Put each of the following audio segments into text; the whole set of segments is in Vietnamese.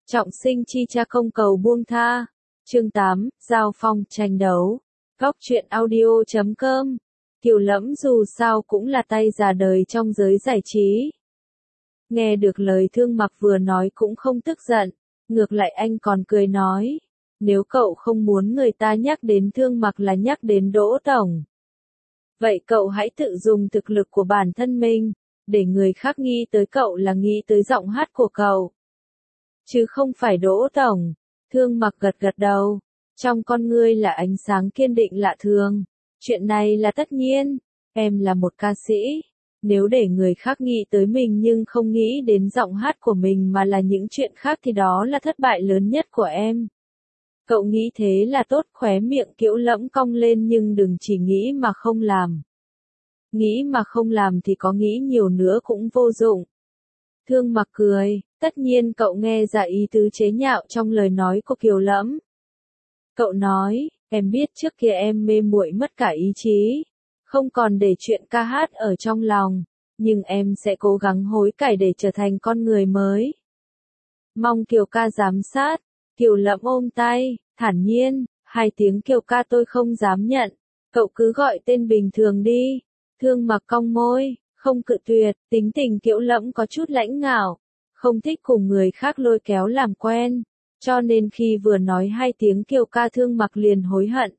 Trọng sinh chi cha không cầu buông tha. Chương 8, giao phong tranh đấu. Góc truyện audio.com. Kiều Lẫm dù sao cũng là tay già đời trong giới giải trí. Nghe được lời Thương Mặc vừa nói cũng không tức giận, ngược lại anh còn cười nói, nếu cậu không muốn người ta nhắc đến Thương Mặc là nhắc đến Đỗ Tổng. Vậy cậu hãy tự dùng thực lực của bản thân mình, để người khác nghĩ tới cậu là nghĩ tới giọng hát của cậu. Chứ không phải Đỗ Tổng. Thương Mặc gật gật đầu, trong con ngươi là ánh sáng kiên định lạ thường. Chuyện này là tất nhiên, em là một ca sĩ. Nếu để người khác nghĩ tới mình nhưng không nghĩ đến giọng hát của mình mà là những chuyện khác thì đó là thất bại lớn nhất của em. Cậu nghĩ thế là tốt. Khóe miệng Kiều Lẫm cong lên, nhưng đừng chỉ nghĩ mà không làm. Nghĩ mà không làm thì có nghĩ nhiều nữa cũng vô dụng. Thương Mặc cười, tất nhiên cậu nghe ra ý tứ chế nhạo trong lời nói của Kiều Lẫm. Cậu nói, em biết trước kia em mê muội mất cả ý chí, không còn để chuyện ca hát ở trong lòng, nhưng em sẽ cố gắng hối cải để trở thành con người mới. Mong Kiều ca giám sát. Kiều Lẫm ôm tay, thản nhiên, 2 tiếng Kiều ca tôi không dám nhận, cậu cứ gọi tên bình thường đi. Thương Mặc cong môi, không cự tuyệt. Tính tình Kiều Lẫm có chút lãnh ngạo, không thích cùng người khác lôi kéo làm quen, cho nên khi vừa nói 2 tiếng Kiều ca Thương Mặc liền hối hận.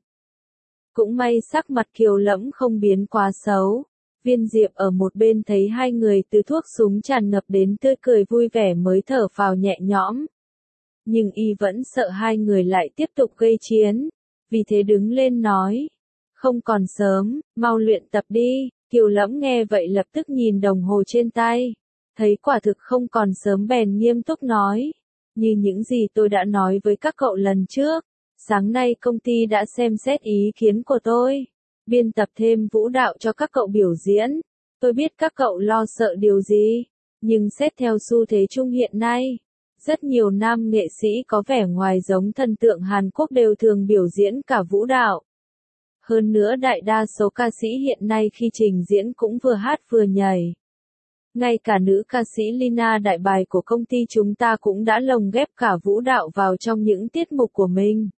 Cũng may sắc mặt Kiều Lẫm không biến quá xấu. Viên Diệp ở một bên thấy hai người từ thuốc súng tràn ngập đến tươi cười vui vẻ mới thở phào nhẹ nhõm. Nhưng y vẫn sợ hai người lại tiếp tục gây chiến, vì thế đứng lên nói, không còn sớm, mau luyện tập đi. Kiều Lẫm nghe vậy lập tức nhìn đồng hồ trên tay, thấy quả thực không còn sớm bèn nghiêm túc nói, như những gì tôi đã nói với các cậu lần trước, sáng nay công ty đã xem xét ý kiến của tôi, biên tập thêm vũ đạo cho các cậu biểu diễn. Tôi biết các cậu lo sợ điều gì, nhưng xét theo xu thế chung hiện nay, rất nhiều nam nghệ sĩ có vẻ ngoài giống thần tượng Hàn Quốc đều thường biểu diễn cả vũ đạo. Hơn nữa đại đa số ca sĩ hiện nay khi trình diễn cũng vừa hát vừa nhảy. Ngay cả nữ ca sĩ Lina đại bài của công ty chúng ta cũng đã lồng ghép cả vũ đạo vào trong những tiết mục của mình.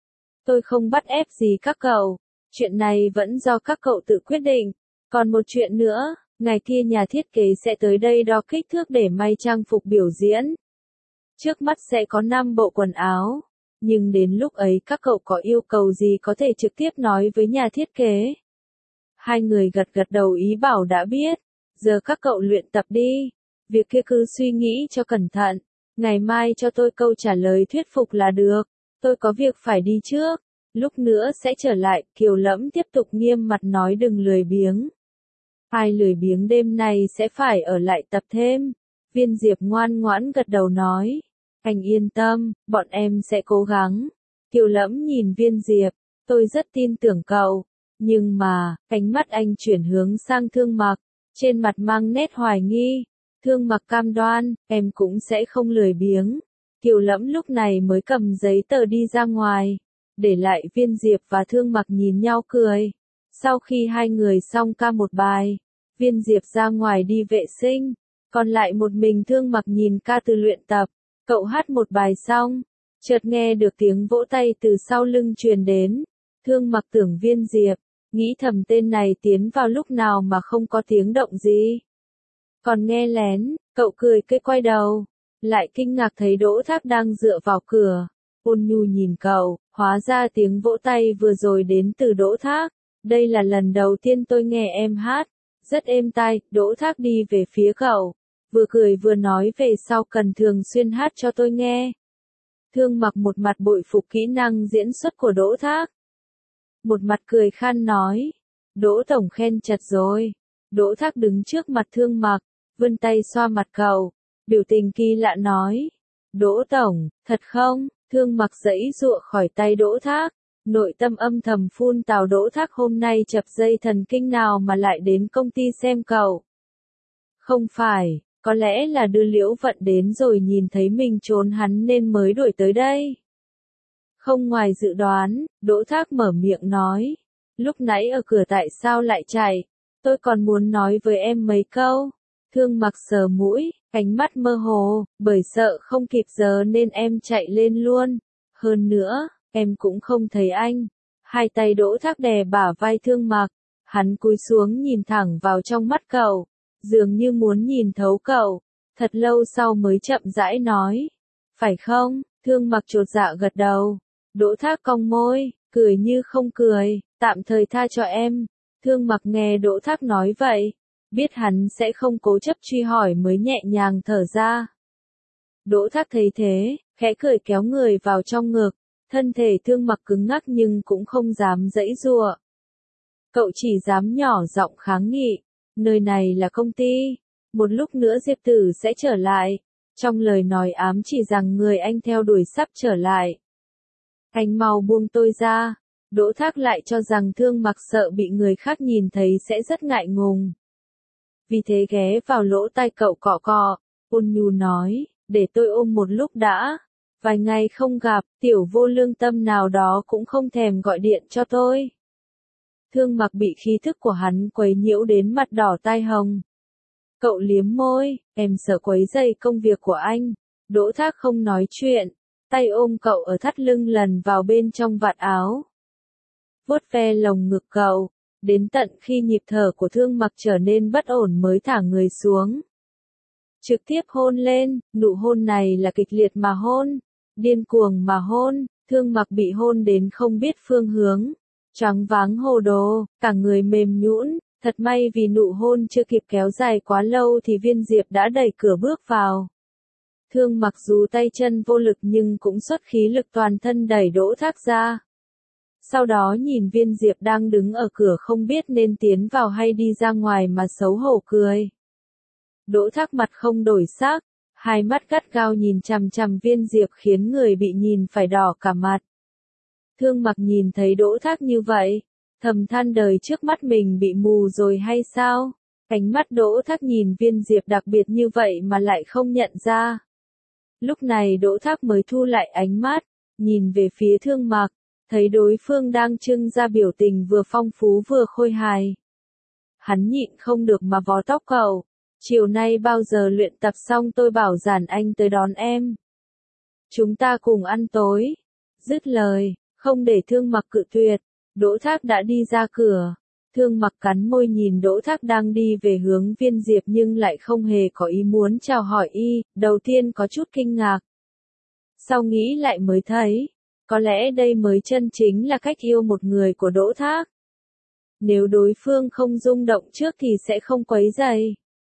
Tôi không bắt ép gì các cậu, chuyện này vẫn do các cậu tự quyết định. Còn một chuyện nữa, ngày kia nhà thiết kế sẽ tới đây đo kích thước để may trang phục biểu diễn. Trước mắt sẽ có 5 bộ quần áo, nhưng đến lúc ấy các cậu có yêu cầu gì có thể trực tiếp nói với nhà thiết kế. Hai người gật gật đầu ý bảo đã biết, giờ các cậu luyện tập đi, việc kia cứ suy nghĩ cho cẩn thận, ngày mai cho tôi câu trả lời thuyết phục là được, tôi có việc phải đi trước, lúc nữa sẽ trở lại. Kiều Lẫm tiếp tục nghiêm mặt nói đừng lười biếng. Ai lười biếng đêm nay sẽ phải ở lại tập thêm. Viên Diệp ngoan ngoãn gật đầu nói, anh yên tâm, bọn em sẽ cố gắng. Kiều Lẫm nhìn Viên Diệp, tôi rất tin tưởng cậu, nhưng mà, ánh mắt anh chuyển hướng sang Thương Mặc, trên mặt mang nét hoài nghi. Thương Mặc cam đoan, em cũng sẽ không lười biếng. Kiều Lẫm lúc này mới cầm giấy tờ đi ra ngoài, để lại Viên Diệp và Thương Mặc nhìn nhau cười. Sau khi hai người xong ca một bài, Viên Diệp ra ngoài đi vệ sinh, còn lại một mình Thương Mặc nhìn ca từ luyện tập. Cậu hát một bài xong, chợt nghe được tiếng vỗ tay từ sau lưng truyền đến. Thương Mặc tưởng Viên Diệp, nghĩ thầm tên này tiến vào lúc nào mà không có tiếng động gì. Còn nghe lén, cậu cười cây quay đầu, lại kinh ngạc thấy Đỗ Thác đang dựa vào cửa. Ôn nhu nhìn cậu, hóa ra tiếng vỗ tay vừa rồi đến từ Đỗ Thác. Đây là lần đầu tiên tôi nghe em hát, rất êm tai. Đỗ Thác đi về phía cậu, vừa cười vừa nói về sau cần thường xuyên hát cho tôi nghe. Thương Mặc một mặt bội phục kỹ năng diễn xuất của Đỗ Thác, một mặt cười khan nói, Đỗ Tổng khen chật rồi. Đỗ Thác đứng trước mặt Thương Mặc, vươn tay xoa mặt cậu, biểu tình kỳ lạ nói, Đỗ Tổng, thật không? Thương Mặc giãy giụa khỏi tay Đỗ Thác, nội tâm âm thầm phun tào Đỗ Thác hôm nay chập dây thần kinh nào mà lại đến công ty xem cậu. Không phải, có lẽ là đưa Liễu Vận đến rồi nhìn thấy mình trốn hắn nên mới đuổi tới đây. Không ngoài dự đoán, Đỗ Thác mở miệng nói, lúc nãy ở cửa tại sao lại chạy, tôi còn muốn nói với em mấy câu. Thương Mặc sờ mũi, ánh mắt mơ hồ, bởi sợ không kịp giờ nên em chạy lên luôn. Hơn nữa, em cũng không thấy anh. Hai tay Đỗ Thác đè bả vai Thương Mặc, hắn cúi xuống nhìn thẳng vào trong mắt cậu, dường như muốn nhìn thấu cậu. Thật lâu sau mới chậm rãi nói, phải không? Thương Mặc chột dạ gật đầu. Đỗ Thác cong môi, cười như không cười, tạm thời tha cho em. Thương Mặc nghe Đỗ Thác nói vậy, biết hắn sẽ không cố chấp truy hỏi mới nhẹ nhàng thở ra. Đỗ Thác thấy thế, khẽ cười kéo người vào trong ngực, thân thể Thương Mặc cứng ngắc nhưng cũng không dám giãy giụa. Cậu chỉ dám nhỏ giọng kháng nghị, nơi này là công ty, một lúc nữa Diệp Tử sẽ trở lại. Trong lời nói ám chỉ rằng người anh theo đuổi sắp trở lại. Anh mau buông tôi ra. Đỗ Thác lại cho rằng Thương Mặc sợ bị người khác nhìn thấy sẽ rất ngại ngùng. Vì thế ghé vào lỗ tai cậu cọ cọ, ôn nhu nói, để tôi ôm một lúc đã. Vài ngày không gặp, tiểu vô lương tâm nào đó cũng không thèm gọi điện cho tôi. Thương Mặc bị khí thức của hắn quấy nhiễu đến mặt đỏ tai hồng. Cậu liếm môi, em sợ quấy rầy công việc của anh. Đỗ Thác không nói chuyện, tay ôm cậu ở thắt lưng lần vào bên trong vạt áo. Vuốt ve lồng ngực cậu, đến tận khi nhịp thở của Thương Mặc trở nên bất ổn mới thả người xuống. Trực tiếp hôn lên, nụ hôn này là kịch liệt mà hôn, điên cuồng mà hôn. Thương Mặc bị hôn đến không biết phương hướng, choáng váng hồ đồ, cả người mềm nhũn. Thật may vì nụ hôn chưa kịp kéo dài quá lâu thì Viên Diệp đã đẩy cửa bước vào. Thương Mặc dù tay chân vô lực nhưng cũng xuất khí lực toàn thân đẩy Đỗ Thác ra. Sau đó nhìn Viên Diệp đang đứng ở cửa không biết nên tiến vào hay đi ra ngoài mà xấu hổ cười. Đỗ Thác mặt không đổi sắc, hai mắt gắt gao nhìn chằm chằm Viên Diệp khiến người bị nhìn phải đỏ cả mặt. Thương Mặc nhìn thấy Đỗ Thác như vậy, thầm than đời trước mắt mình bị mù rồi hay sao? Ánh mắt Đỗ Thác nhìn Viên Diệp đặc biệt như vậy mà lại không nhận ra. Lúc này Đỗ Thác mới thu lại ánh mắt, nhìn về phía Thương Mặc, thấy đối phương đang trưng ra biểu tình vừa phong phú vừa khôi hài. Hắn nhịn không được mà vò tóc cậu, chiều nay bao giờ luyện tập xong tôi bảo Giản Anh tới đón em. Chúng ta cùng ăn tối. Dứt lời, không để Thương Mặc cự tuyệt, Đỗ Thác đã đi ra cửa. Thương Mặc cắn môi nhìn Đỗ Thác đang đi về hướng Viên Diệp nhưng lại không hề có ý muốn chào hỏi y, đầu tiên có chút kinh ngạc. Sau nghĩ lại mới thấy, có lẽ đây mới chân chính là cách yêu một người của Đỗ Thác. Nếu đối phương không rung động trước thì sẽ không quấy rầy.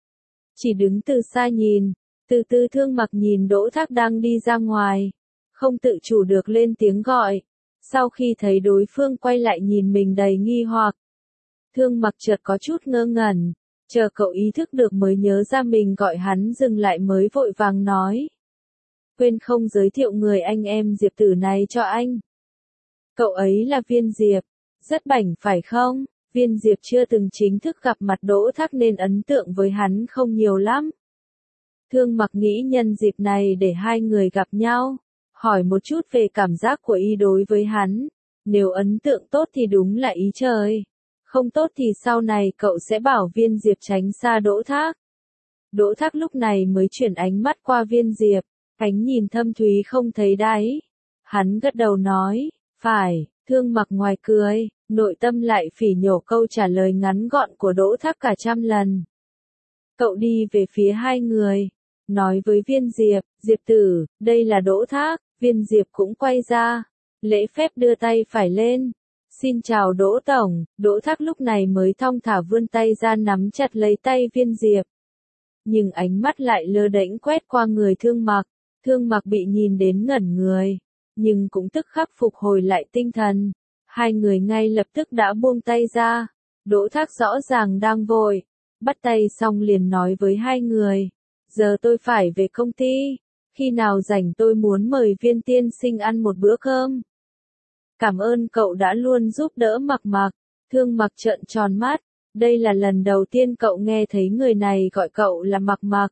Chỉ đứng từ xa nhìn, từ từ Thương Mặc nhìn Đỗ Thác đang đi ra ngoài, không tự chủ được lên tiếng gọi. Sau khi thấy đối phương quay lại nhìn mình đầy nghi hoặc, Thương Mặc chợt có chút ngơ ngẩn, chờ cậu ý thức được mới nhớ ra mình gọi hắn dừng lại mới vội vàng nói. Quên không giới thiệu người anh em Diệp Tử này cho anh. Cậu ấy là Viên Diệp, rất bảnh phải không? Viên Diệp chưa từng chính thức gặp mặt Đỗ Thác nên ấn tượng với hắn không nhiều lắm. Thương Mặc nghĩ nhân dịp này để hai người gặp nhau, hỏi một chút về cảm giác của y đối với hắn. Nếu ấn tượng tốt thì đúng là ý trời. Không tốt thì sau này cậu sẽ bảo Viên Diệp tránh xa Đỗ Thác. Đỗ Thác lúc này mới chuyển ánh mắt qua Viên Diệp, ánh nhìn thâm thúy không thấy đáy. Hắn gật đầu nói, phải. Thương Mặc ngoài cười, nội tâm lại phỉ nhổ câu trả lời ngắn gọn của Đỗ Thác cả trăm lần. Cậu đi về phía hai người, nói với Viên Diệp, Diệp Tử, đây là Đỗ Thác. Viên Diệp cũng quay ra, lễ phép đưa tay phải lên. Xin chào Đỗ Tổng. Đỗ Thác lúc này mới thong thả vươn tay ra nắm chặt lấy tay Viên Diệp. Nhưng ánh mắt lại lơ đễnh quét qua người Thương Mặc. Thương Mặc bị nhìn đến ngẩn người, nhưng cũng tức khắc phục hồi lại tinh thần. Hai người ngay lập tức đã buông tay ra. Đỗ Thác rõ ràng đang vội, bắt tay xong liền nói với hai người. Giờ tôi phải về công ty, khi nào rảnh tôi muốn mời Viên tiên sinh ăn một bữa cơm. Cảm ơn cậu đã luôn giúp đỡ Mặc Mặc. Thương Mặc trợn tròn mắt, đây là lần đầu tiên cậu nghe thấy người này gọi cậu là Mặc Mặc.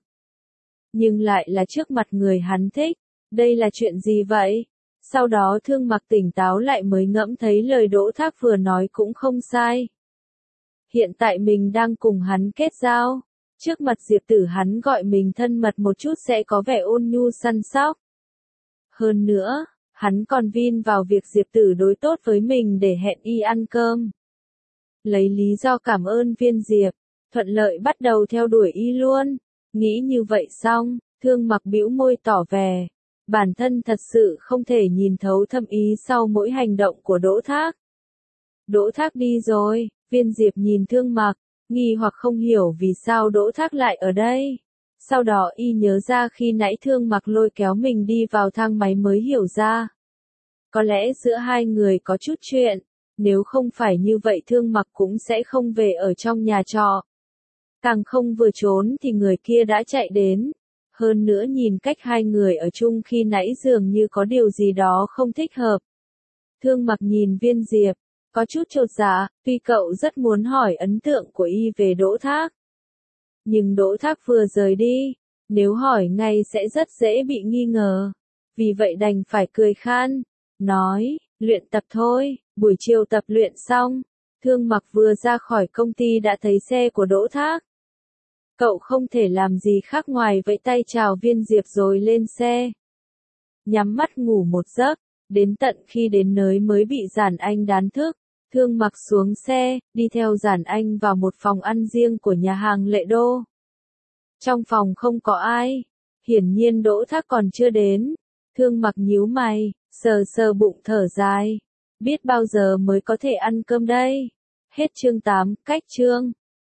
Nhưng lại là trước mặt người hắn thích, đây là chuyện gì vậy? Sau đó Thương Mặc tỉnh táo lại mới ngẫm thấy lời Đỗ Thác vừa nói cũng không sai. Hiện tại mình đang cùng hắn kết giao, Trước mặt Diệp Tử hắn gọi mình thân mật một chút sẽ có vẻ ôn nhu săn sóc. Hơn nữa, hắn còn vin vào việc Diệp Tử đối tốt với mình để hẹn y ăn cơm. Lấy lý do cảm ơn Viên Diệp, thuận lợi bắt đầu theo đuổi y luôn. Nghĩ như vậy xong, Thương Mặc bĩu môi tỏ vẻ, bản thân thật sự không thể nhìn thấu thâm ý sau mỗi hành động của Đỗ Thác. Đỗ Thác đi rồi, Viên Diệp nhìn Thương Mặc, nghi hoặc không hiểu vì sao Đỗ Thác lại ở đây. Sau đó y nhớ ra khi nãy Thương Mặc lôi kéo mình đi vào thang máy mới hiểu ra. Có lẽ giữa hai người có chút chuyện, nếu không phải như vậy Thương Mặc cũng sẽ không về ở trong nhà trọ. Càng không vừa trốn thì người kia đã chạy đến. Hơn nữa nhìn cách hai người ở chung khi nãy dường như có điều gì đó không thích hợp. Thương Mặc nhìn Viên Diệp, có chút chột dạ, tuy cậu rất muốn hỏi ấn tượng của y về Đỗ Thác. Nhưng Đỗ Thác vừa rời đi, nếu hỏi ngay sẽ rất dễ bị nghi ngờ. Vì vậy đành phải cười khan, nói, luyện tập thôi. Buổi chiều tập luyện xong, Thương Mặc vừa ra khỏi công ty đã thấy xe của Đỗ Thác. Cậu không thể làm gì khác ngoài vẫy tay chào Viên Diệp rồi lên xe. Nhắm mắt ngủ một giấc, đến tận khi đến nơi mới bị Giản Anh đánh thức. Thương Mặc xuống xe, đi theo Giản Anh vào một phòng ăn riêng của nhà hàng Lệ Đô. Trong phòng không có ai, hiển nhiên Đỗ Thác còn chưa đến. Thương Mặc nhíu mày, sờ sờ bụng thở dài. Biết bao giờ mới có thể ăn cơm đây? Hết chương 8, cách chương.